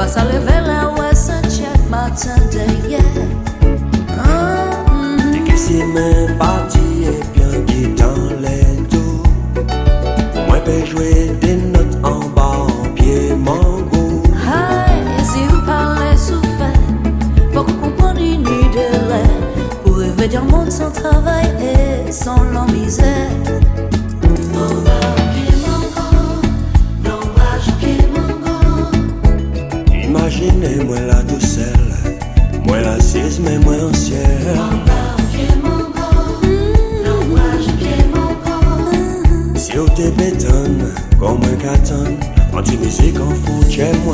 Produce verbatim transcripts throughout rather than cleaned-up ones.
ça lever là ouais Saint-Jacques matin derrière. Dès que c'est même parti et bien qui dans les dos. Moi peux jouer des notes en bas en pied mango. Hey, si vous parlez souffert, faut qu'on comprenne une idée pour rêver d'un monde sans travail et sans la misère. Imaginez-moi là tout seul, moi la six mais moi ancien. Si on te bétonne, comme un carton, en Tunisie qu'on fout chez moi.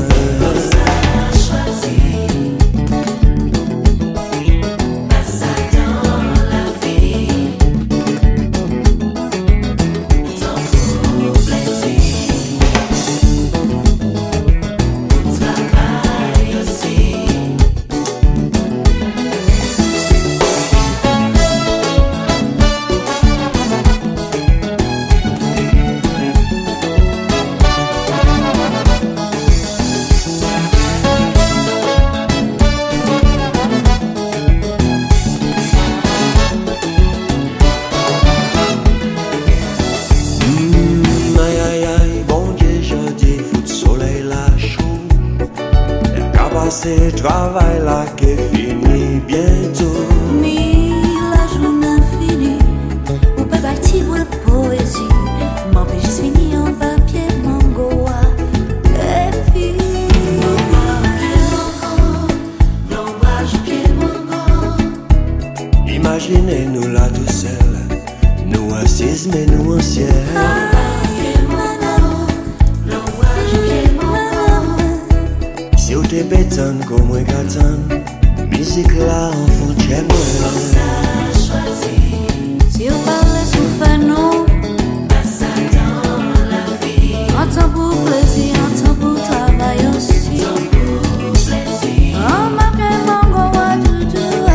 C'est travail là qui finit bientôt. Ni la journée finie, on peut bâtir une poésie. M'empêche juste fini en papier mango. Et puis, imaginez-nous là tout seul, nous assises mais nous anciens. Si vous te bétonne comme un carton, musique là en fond chez moi. si on parle souffert, non, un temps pour plaisir, un temps pour travail aussi. Un papier mango à doudou,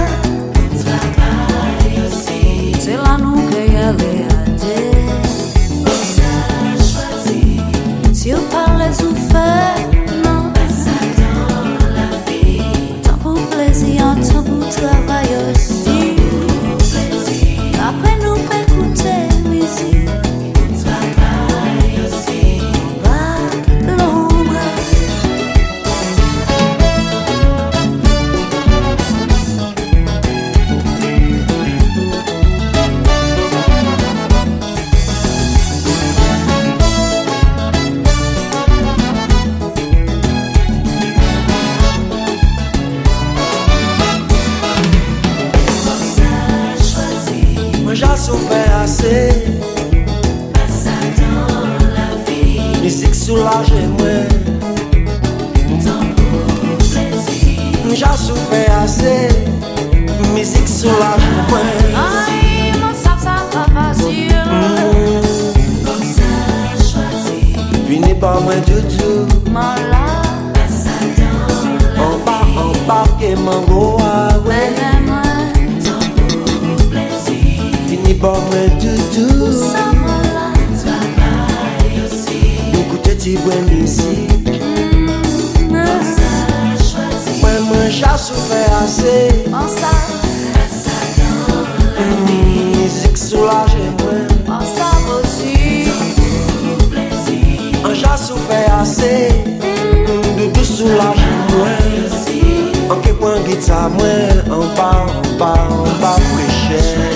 c'est là nous qu'il y a les adés. Si on parle souffert, un temps pour travail aussi. Après nous écouter musique. Va l'ombre. J'ai souffert assez. Ça dans la vie. Musique soulage moi. Temps pour plaisir. J'ai souffert assez. Musique soulage moi. Aïe, mon ça, ça va facile. Comme ça, choisi. Fini par moi tout tout. Mon là, ça dans la vie. En bas, en bas, que mango ah ouais. Bon, moi, tout, tout. Ça va là, travail aussi. Nous écoutons des bonnes musiques. Moi, ça choisi. Moi, moi, j'ai souffert assez. Mon ça, ça dans la vie. Musique soulage moi. Mon ça aussi. Pour plaisir. J'ai souffert assez. De tout soulage moi. En que point guitare moi. En bas, en bas, en bas, prêcher.